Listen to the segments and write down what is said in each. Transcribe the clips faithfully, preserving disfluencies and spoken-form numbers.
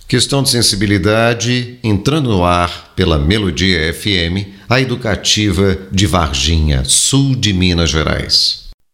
Questão de sensibilidade, entrando no ar pela Melodia F M, a educativa de Varginha, sul de Minas Gerais.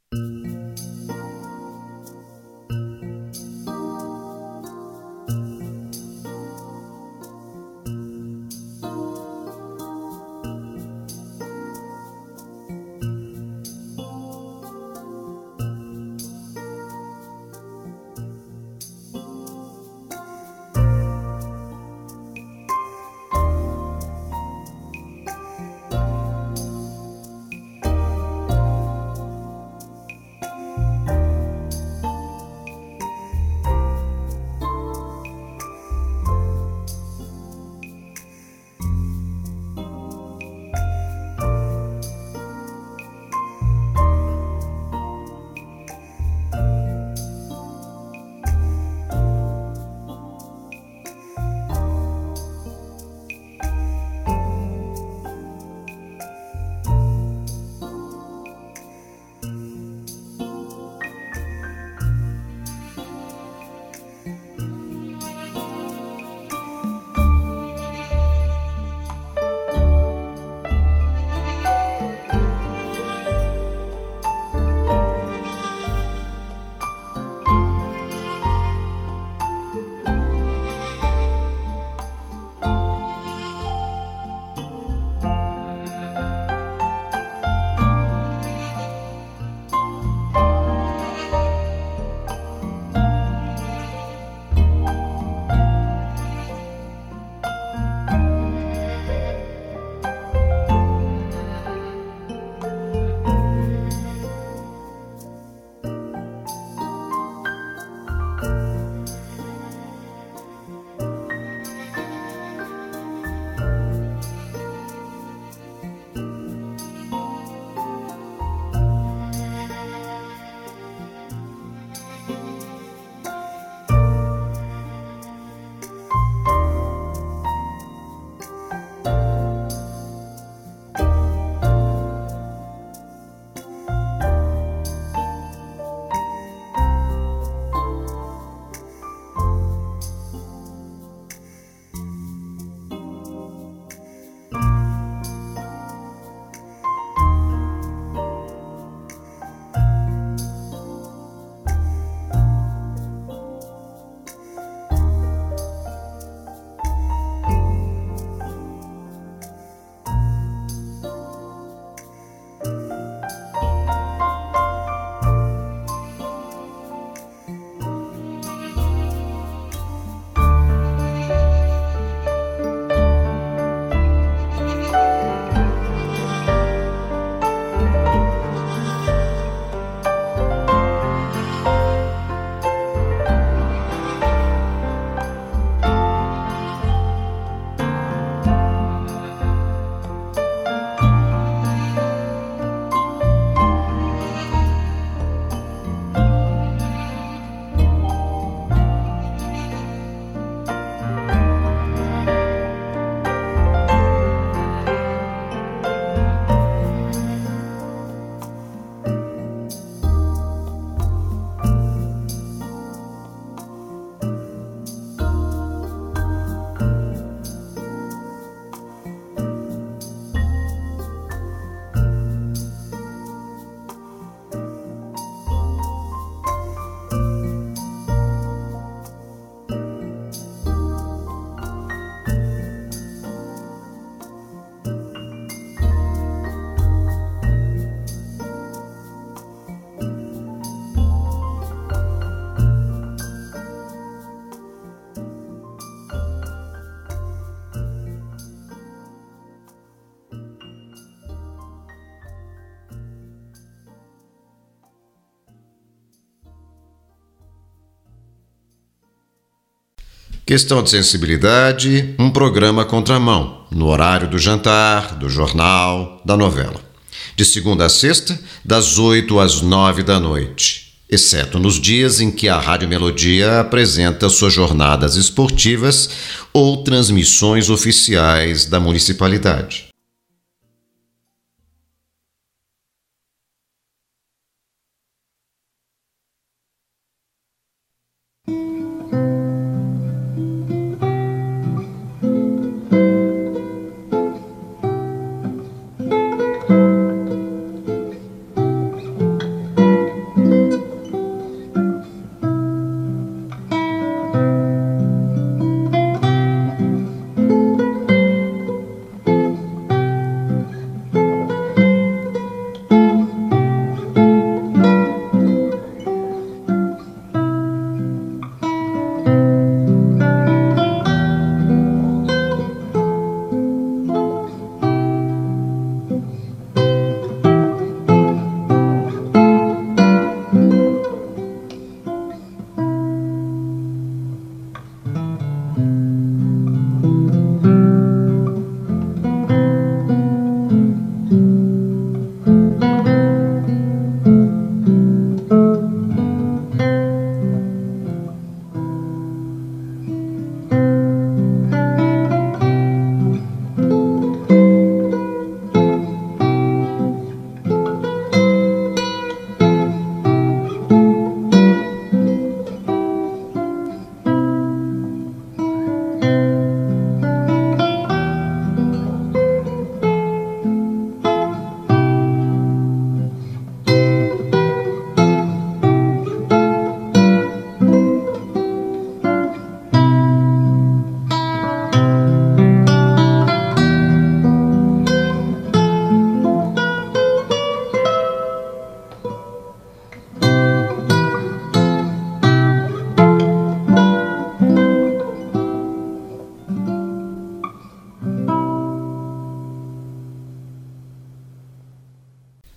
Questão de sensibilidade, um programa contramão, no horário do jantar, do jornal, da novela. De segunda a sexta, das oito às nove da noite, exceto nos dias em que a Rádio Melodia apresenta suas jornadas esportivas ou transmissões oficiais da municipalidade.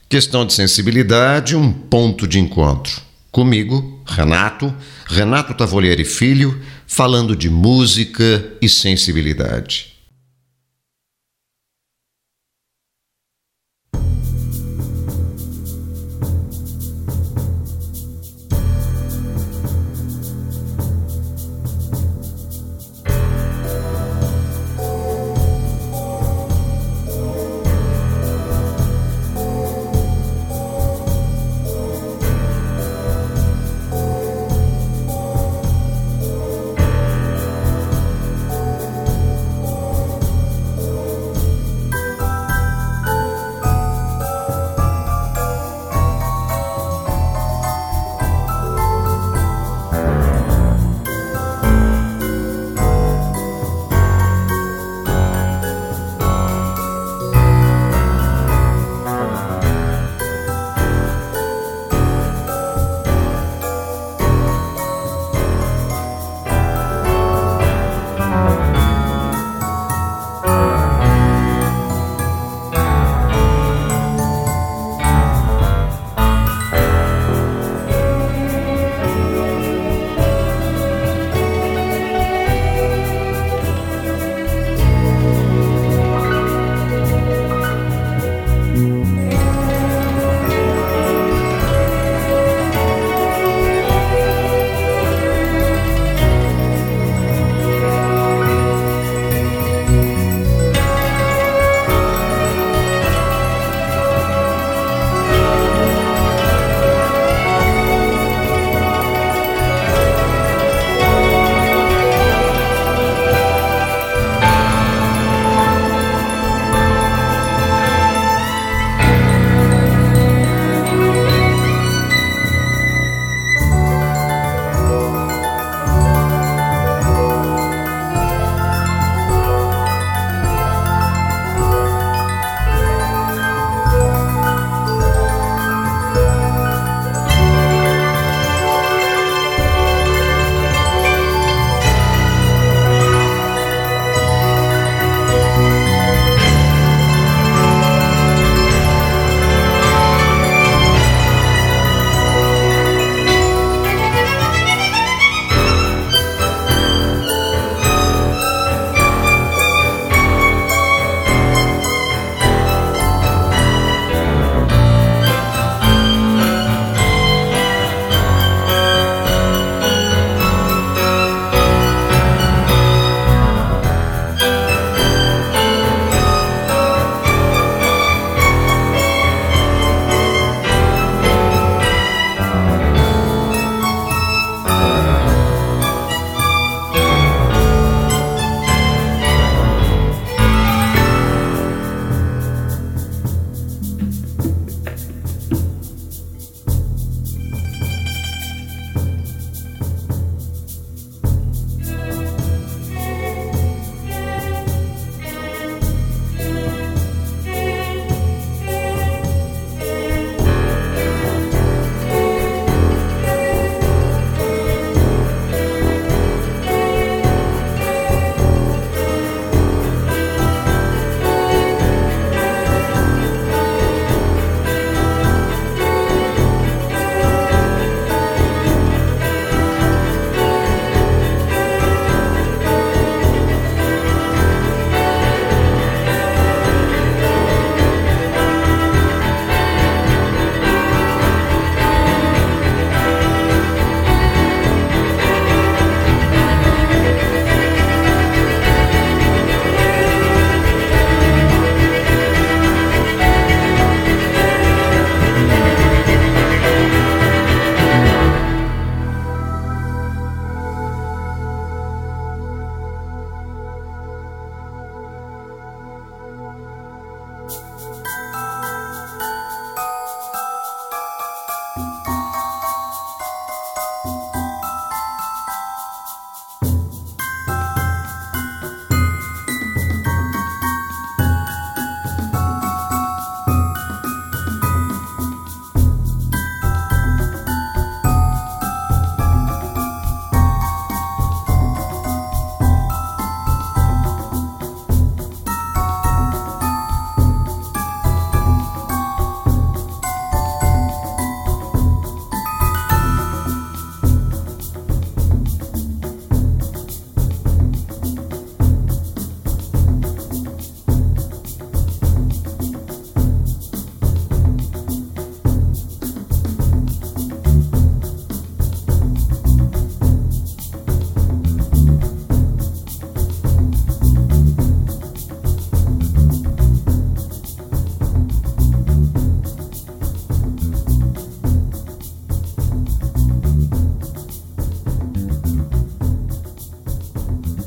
Questão de sensibilidade, um ponto de encontro. Comigo, Renato, Renato Tavolieri Filho, falando de música e sensibilidade.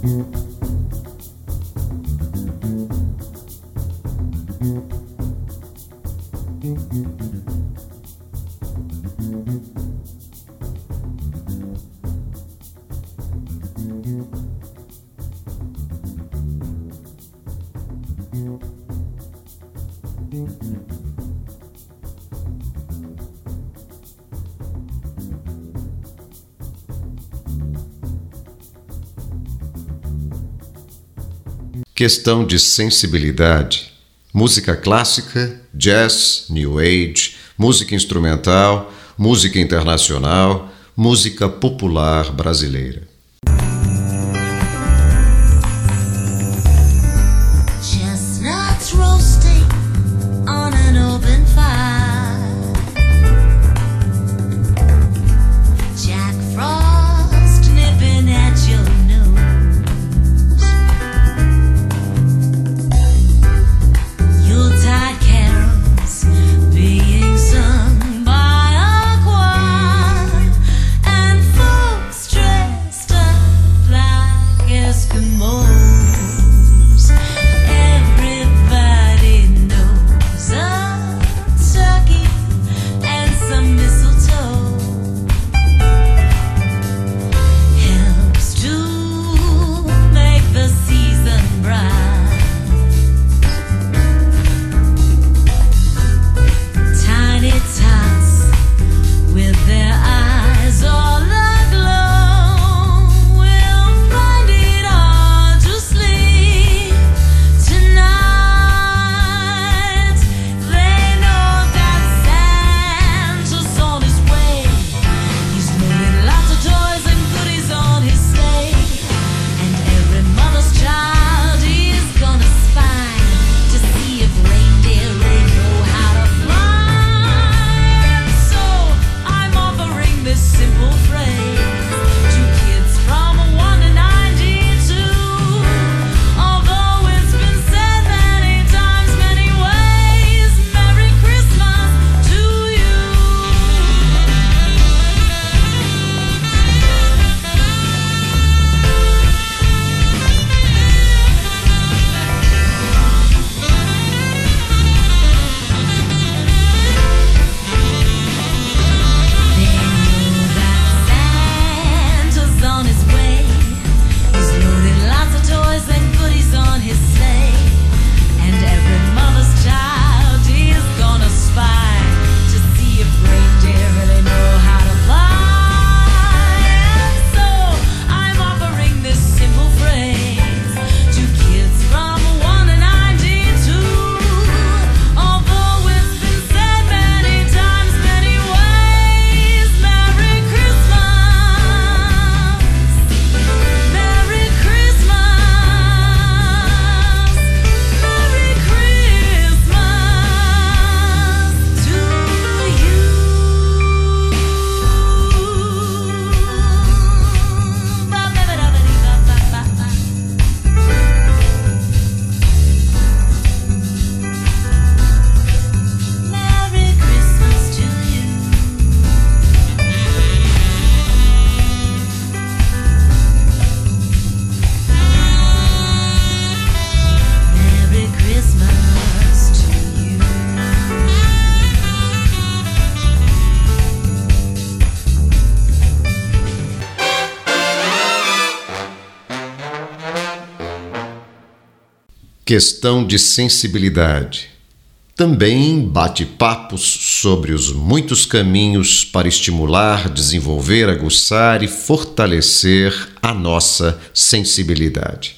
Questão de sensibilidade. Música clássica, jazz, new age, música instrumental, música internacional, música popular brasileira. Chestnuts roasting on an open fire. Jack Frost nipping at your Questão de sensibilidade. Também bate-papos sobre os muitos caminhos para estimular, desenvolver, aguçar e fortalecer a nossa sensibilidade.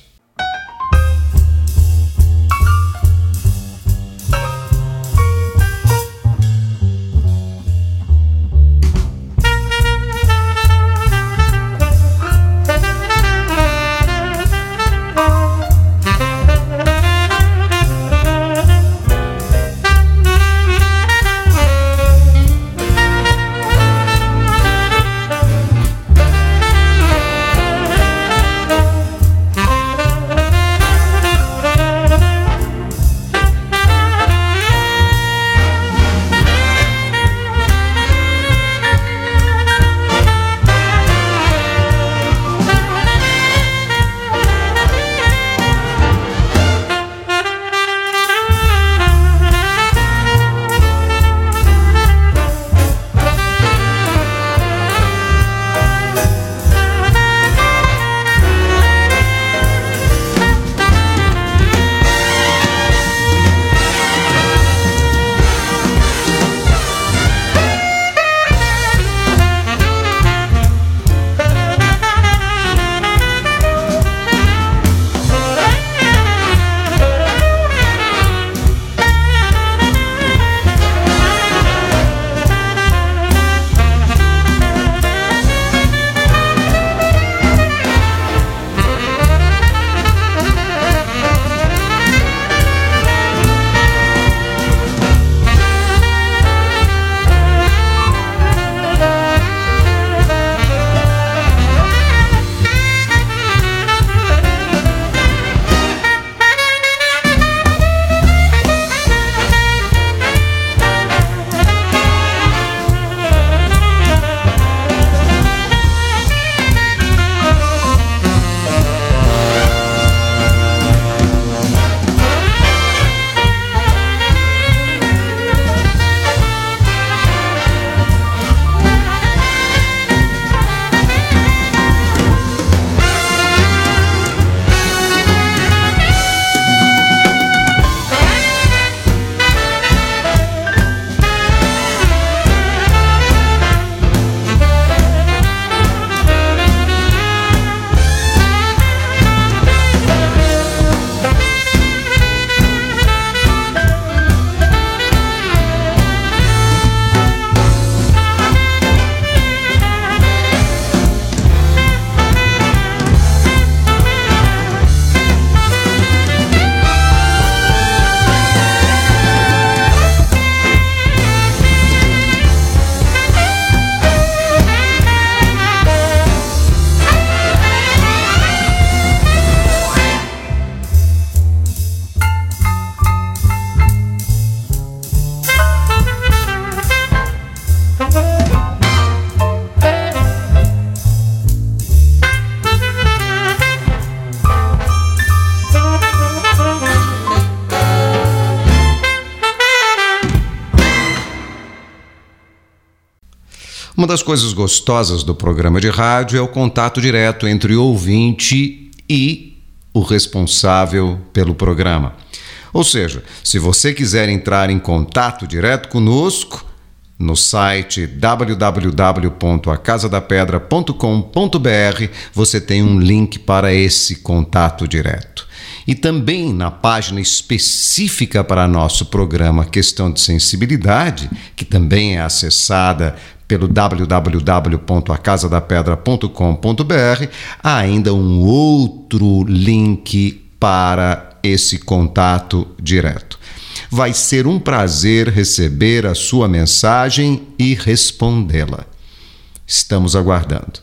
Uma das coisas gostosas do programa de rádio é o contato direto entre o ouvinte e o responsável pelo programa. Ou seja, se você quiser entrar em contato direto conosco, no site w w w ponto a casa da pedra ponto com ponto b r você tem um link para esse contato direto. E também na página específica para nosso programa Questão de Sensibilidade, que também é acessada pelo w w w ponto a casa da pedra ponto com ponto b r, há ainda um outro link para esse contato direto. Vai ser um prazer receber a sua mensagem e respondê-la. Estamos aguardando.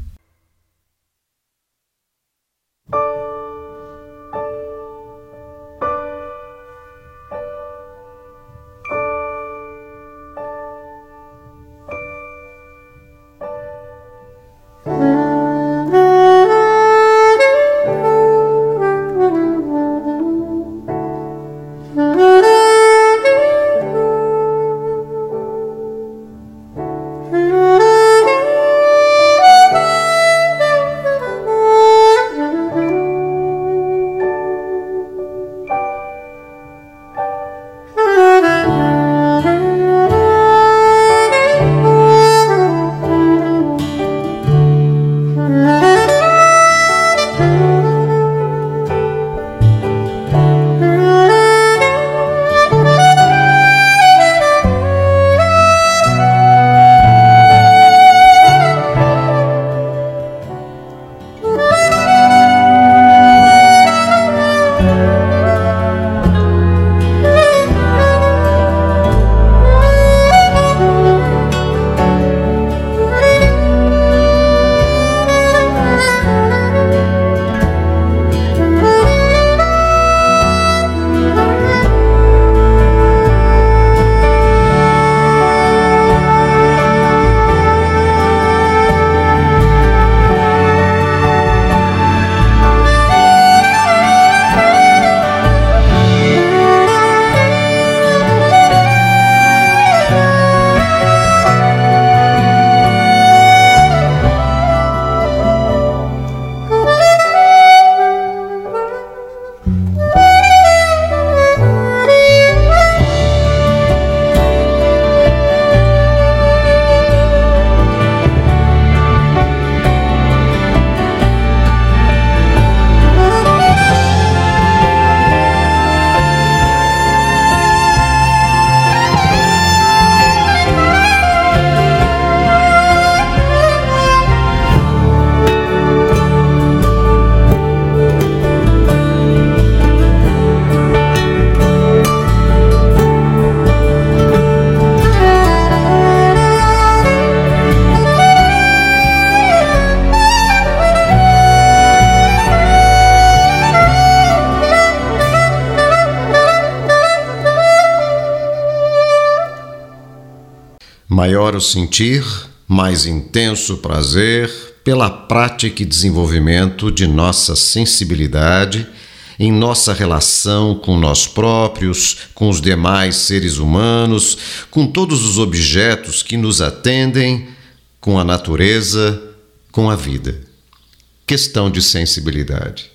Maior o sentir, mais intenso o prazer pela prática e desenvolvimento de nossa sensibilidade em nossa relação com nós próprios, com os demais seres humanos, com todos os objetos que nos atendem, com a natureza, com a vida. Questão de sensibilidade.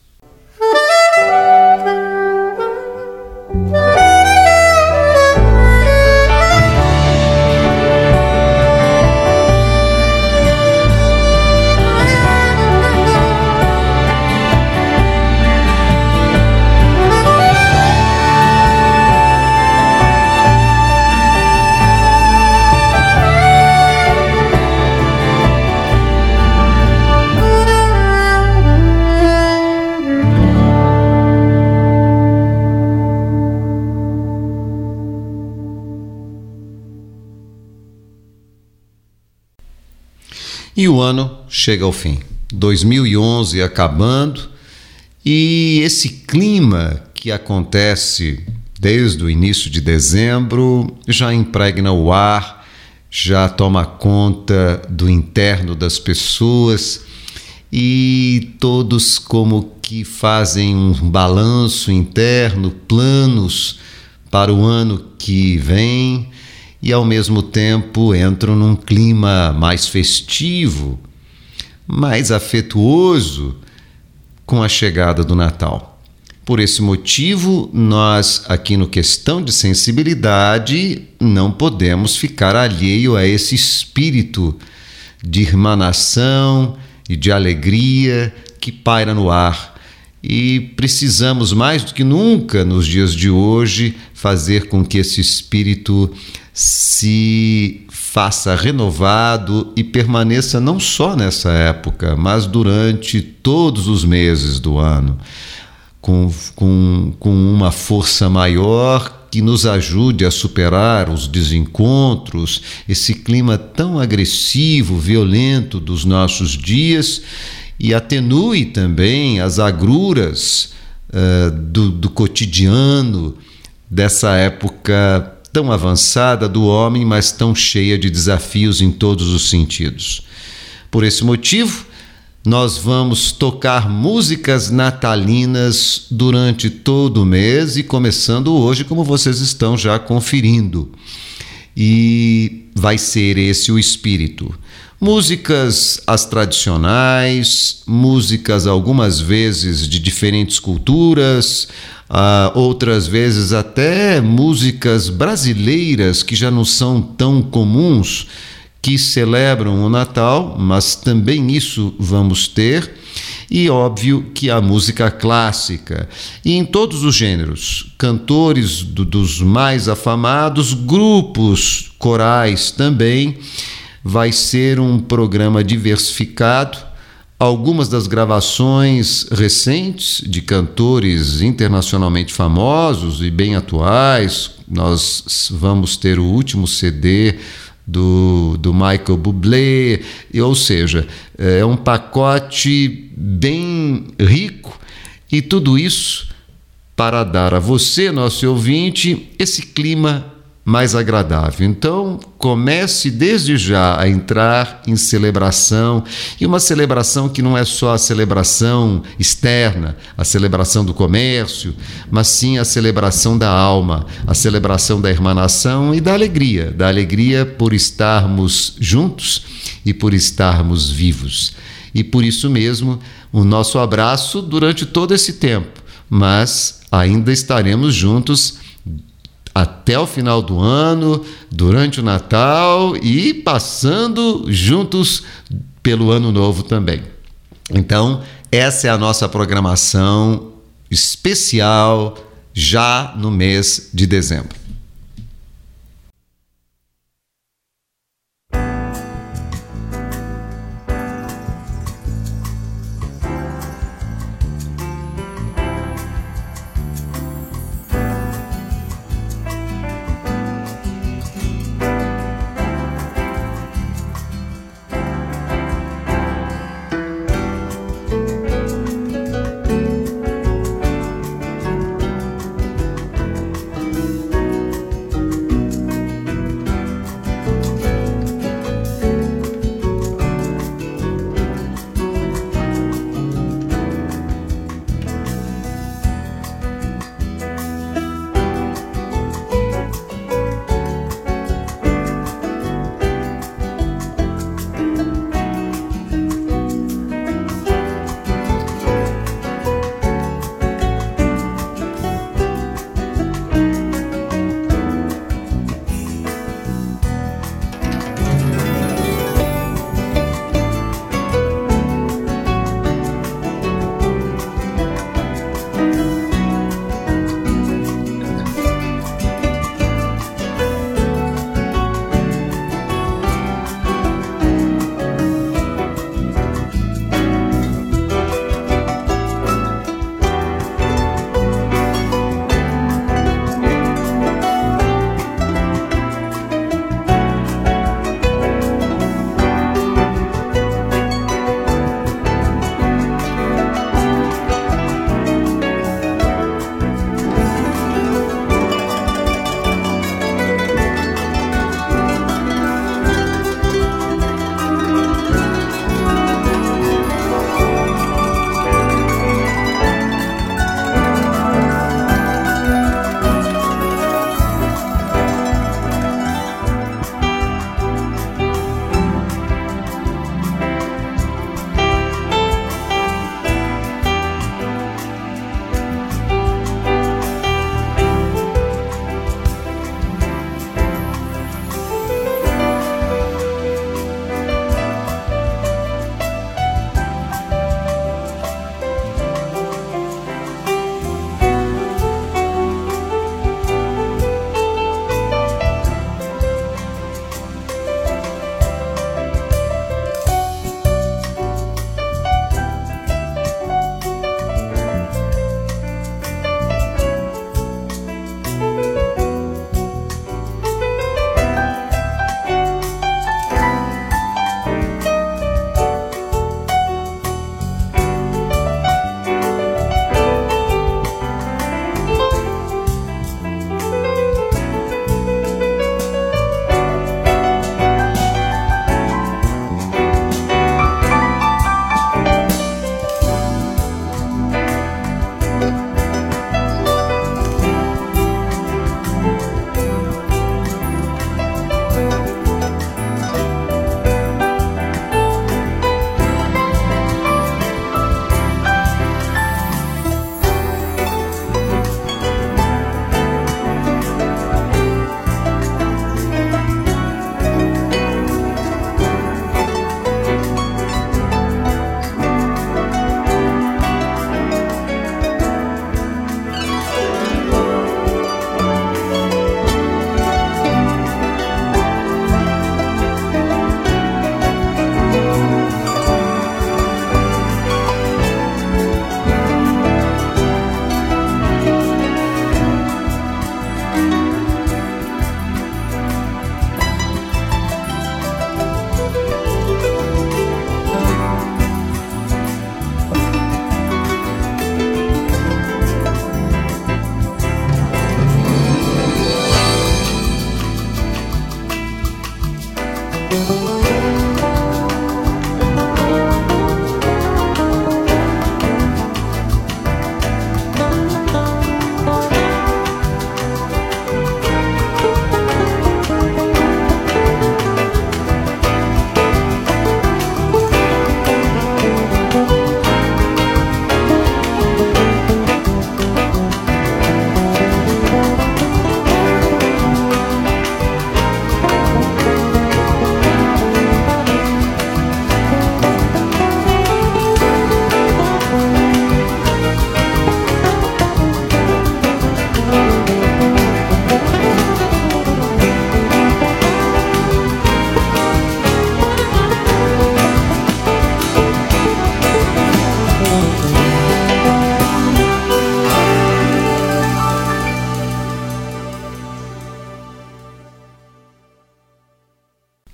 E o ano chega ao fim, dois mil e onze acabando, e esse clima que acontece desde o início de dezembro já impregna o ar, já toma conta do interno das pessoas e todos como que fazem um balanço interno, planos para o ano que vem. e ao mesmo tempo entram num clima mais festivo, mais afetuoso com a chegada do Natal. Por esse motivo, nós aqui no Questão de Sensibilidade não podemos ficar alheio a esse espírito de irmanação e de alegria que paira no ar. E precisamos mais do que nunca nos dias de hoje fazer com que esse espírito se faça renovado e permaneça não só nessa época, mas durante todos os meses do ano, com, com, com uma força maior que nos ajude a superar os desencontros, esse clima tão agressivo, violento dos nossos dias, e atenue também as agruras uh, do, do cotidiano, dessa época tão avançada do homem, mas tão cheia de desafios em todos os sentidos. Por esse motivo, nós vamos tocar músicas natalinas durante todo o mês e começando hoje, como vocês estão já conferindo. E vai ser esse o espírito. Músicas as tradicionais, músicas algumas vezes de diferentes culturas, uh, outras vezes até músicas brasileiras que já não são tão comuns, que celebram o Natal, mas também isso vamos ter. E óbvio que a música clássica, e em todos os gêneros, cantores do, dos mais afamados, grupos corais também. Vai ser um programa diversificado. Algumas das gravações recentes de cantores internacionalmente famosos e bem atuais. Nós vamos ter o último C D do, do Michael Bublé, ou seja, é um pacote bem rico, e tudo isso para dar a você, nosso ouvinte, esse clima mais agradável. Então, comece desde já a entrar em celebração, e uma celebração que não é só a celebração externa, a celebração do comércio, mas sim a celebração da alma, a celebração da irmanação e da alegria, da alegria por estarmos juntos e por estarmos vivos. E por isso mesmo, o nosso abraço durante todo esse tempo, mas ainda estaremos juntos até o final do ano, durante o Natal e passando juntos pelo Ano Novo também. Então, essa é a nossa programação especial já no mês de dezembro.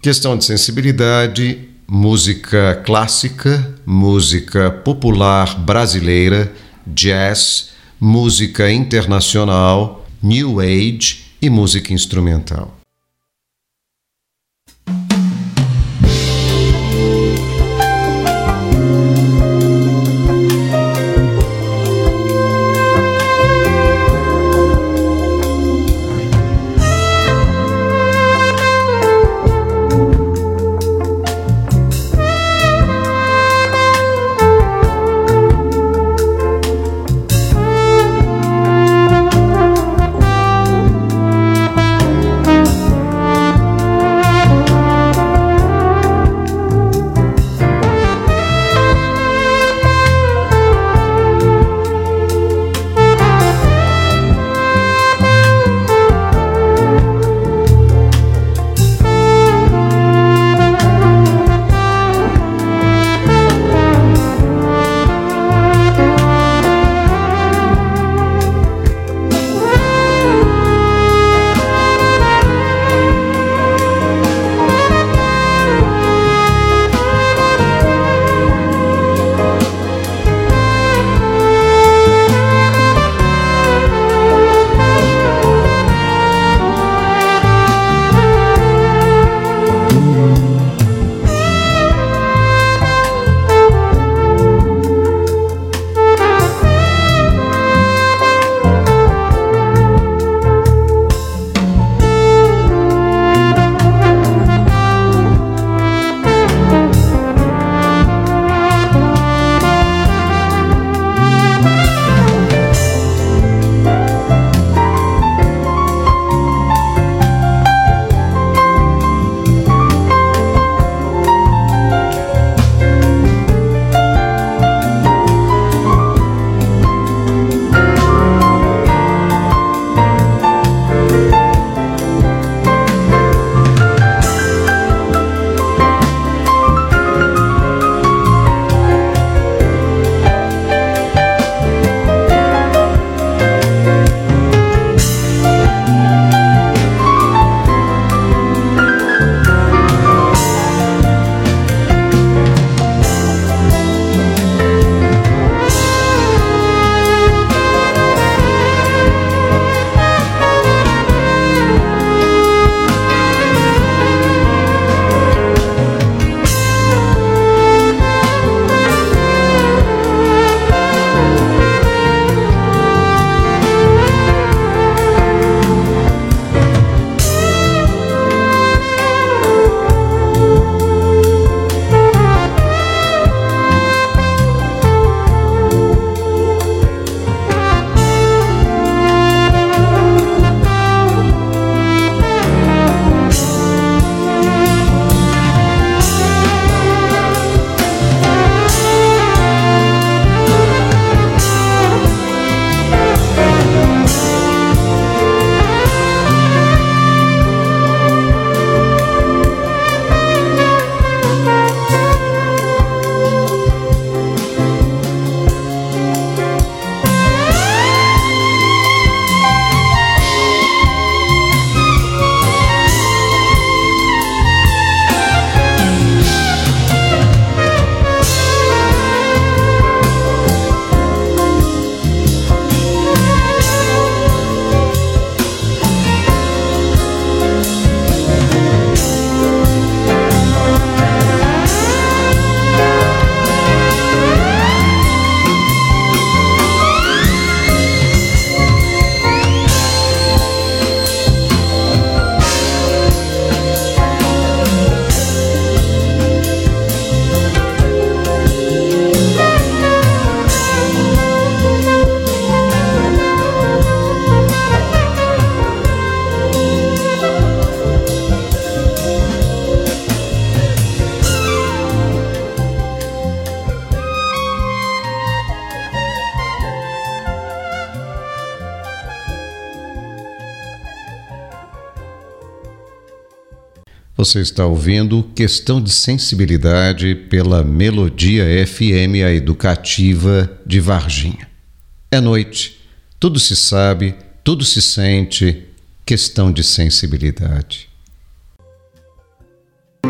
Questão de sensibilidade, música clássica, música popular brasileira, jazz, música internacional, new age e música instrumental. Você está ouvindo Questão de Sensibilidade pela Melodia F M, a educativa de Varginha. É noite, tudo se sabe, tudo se sente, questão de sensibilidade.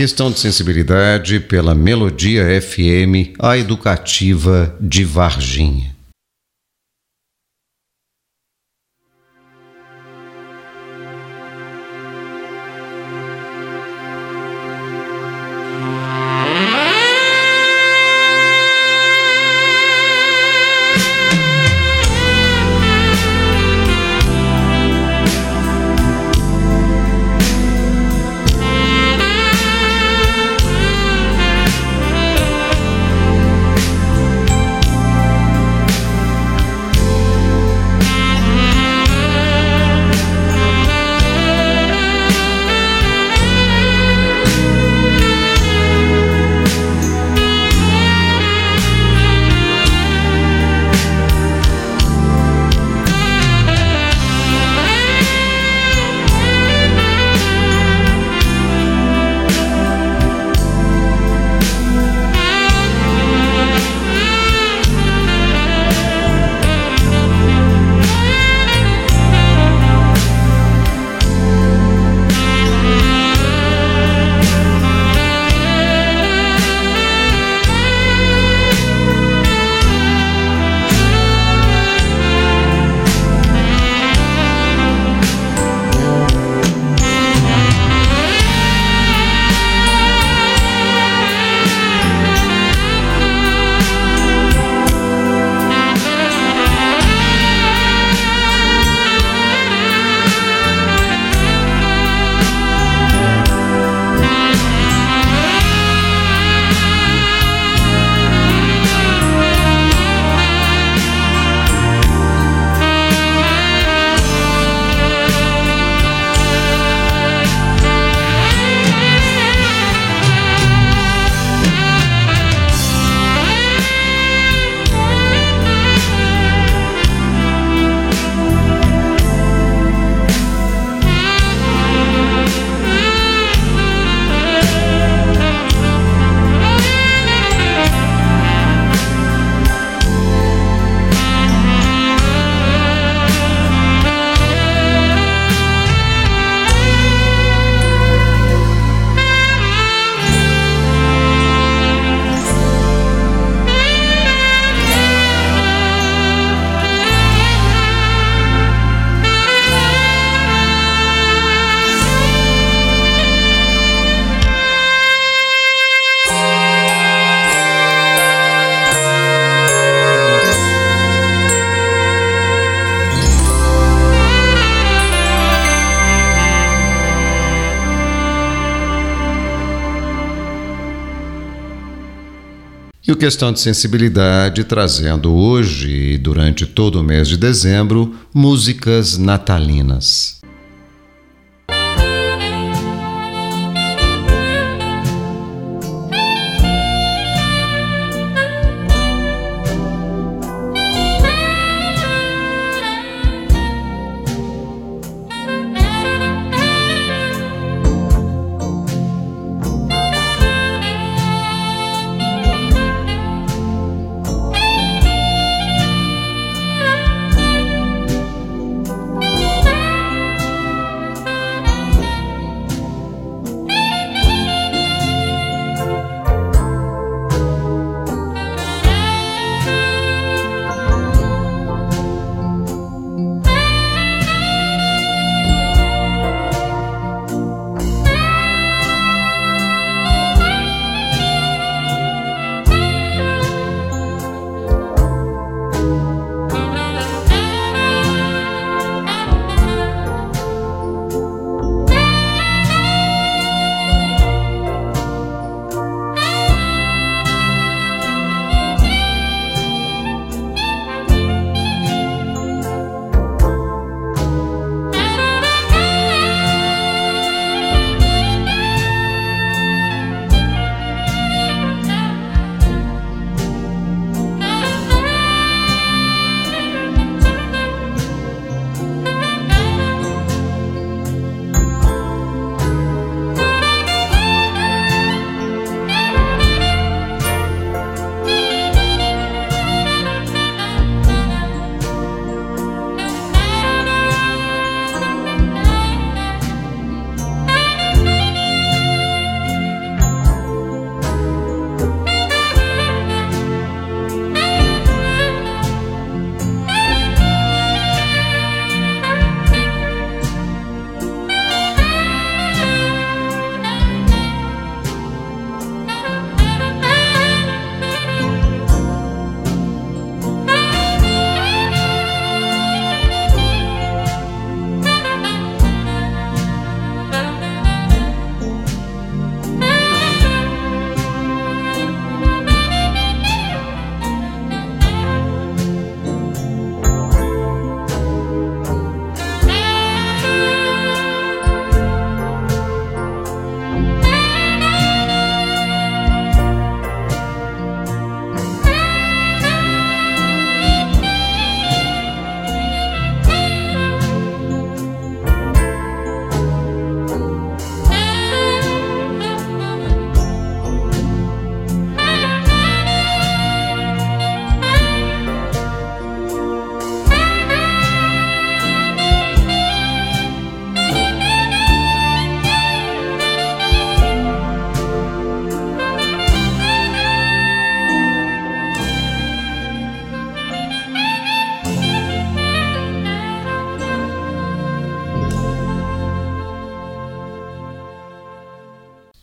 Questão de sensibilidade pela Melodia F M, a educativa de Varginha. E o Questão de Sensibilidade trazendo hoje e durante todo o mês de dezembro músicas natalinas.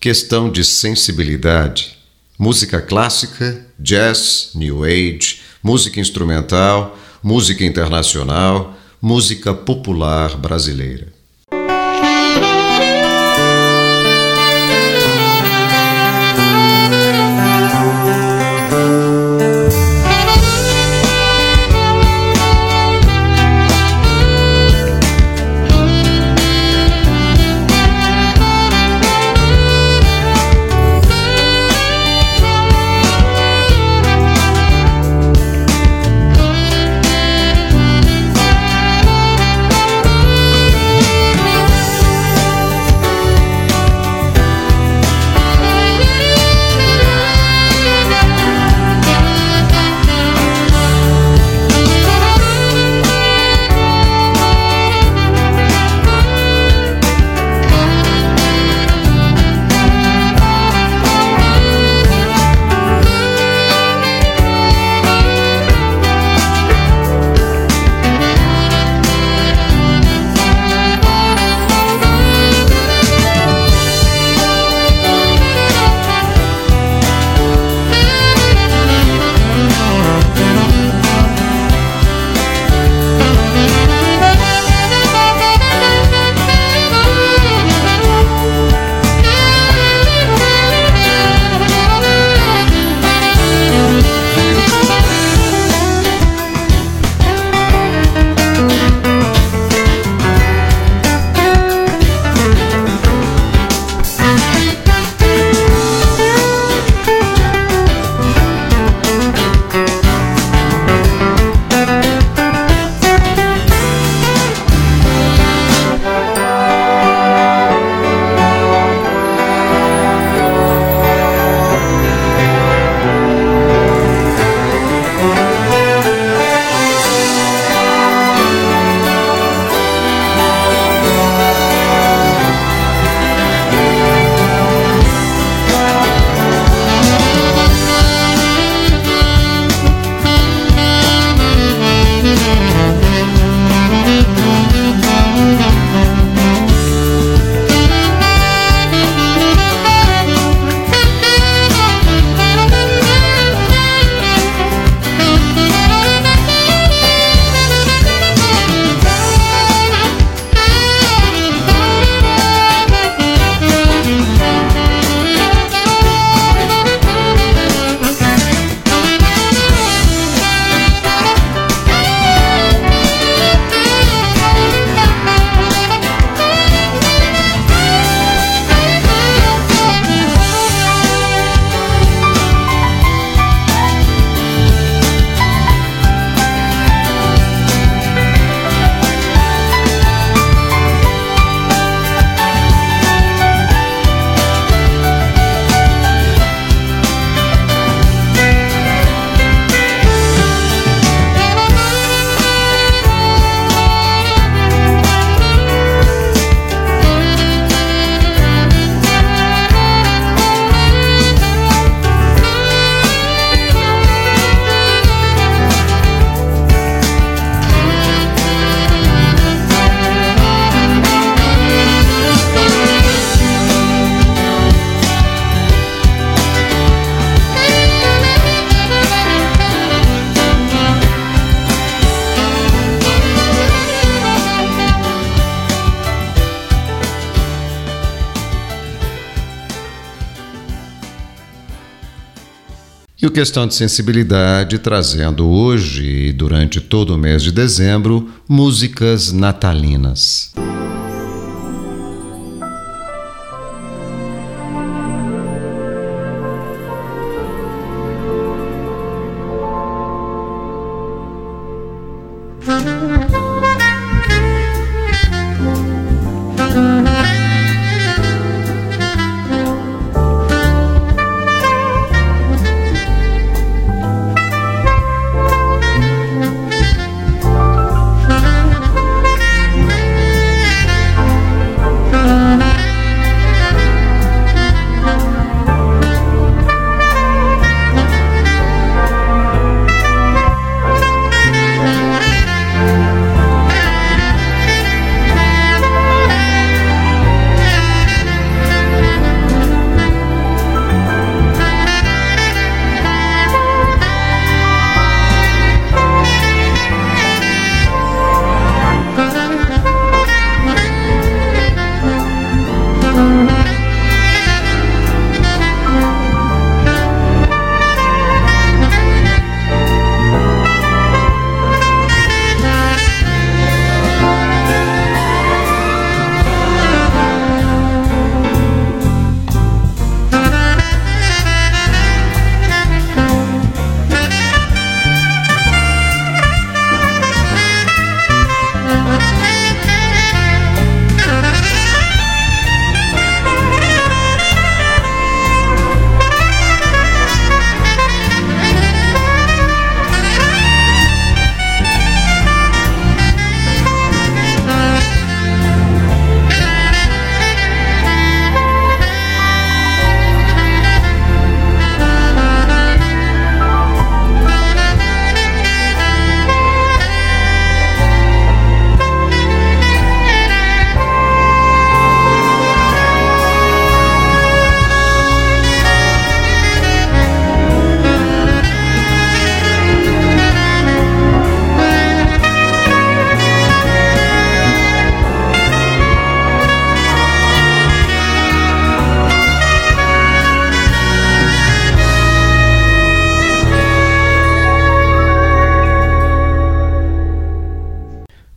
Questão de sensibilidade. Música clássica, jazz, new age, música instrumental, música internacional, música popular brasileira. E o Questão de Sensibilidade trazendo hoje e durante todo o mês de dezembro músicas natalinas.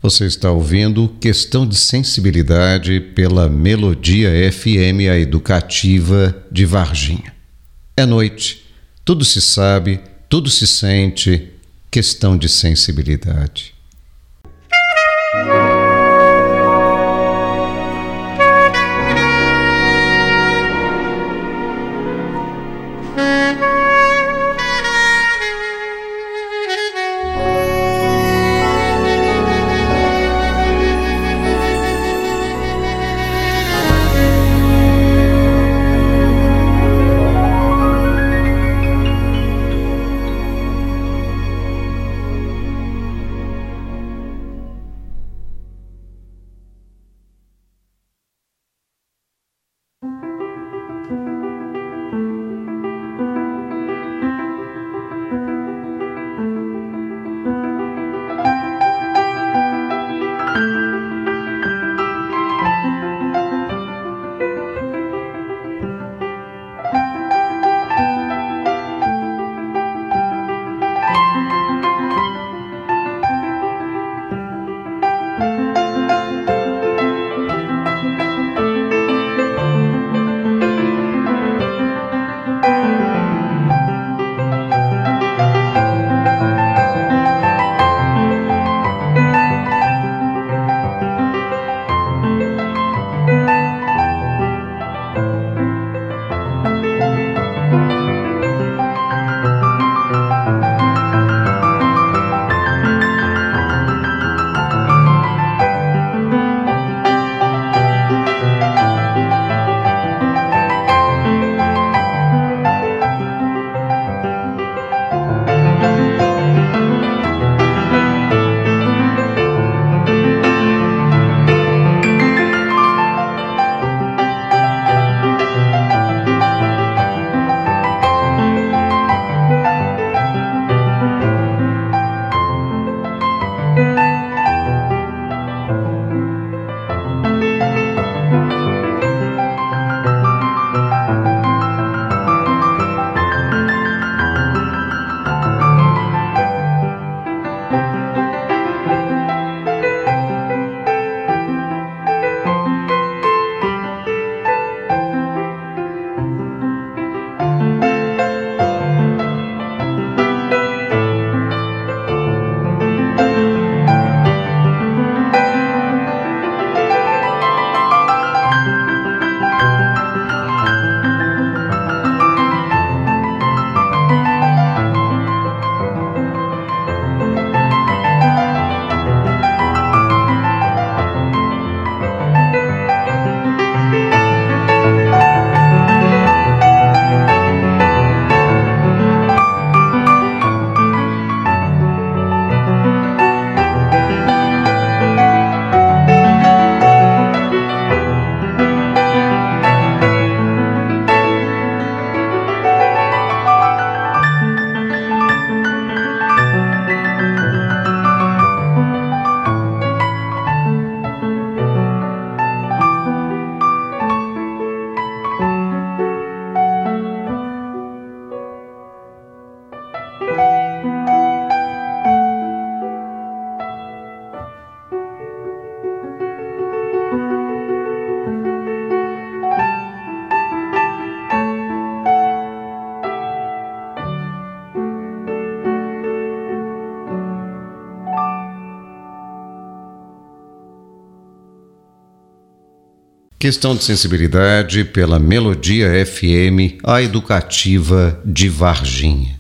Você está ouvindo Questão de Sensibilidade pela Melodia F M, a educativa de Varginha. É noite, tudo se sabe, tudo se sente, questão de sensibilidade. Questão de Sensibilidade pela Melodia F M, a educativa de Varginha.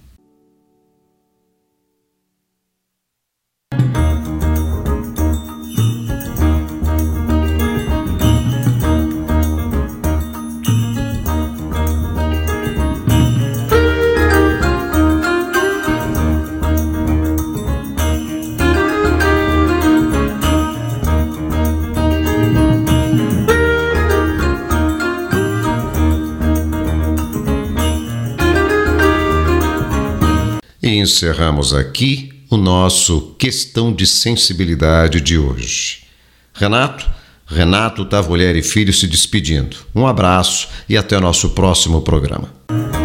E encerramos aqui o nosso Questão de Sensibilidade de hoje. Renato, Renato Tavolieri Filho se despedindo. Um abraço e até o nosso próximo programa.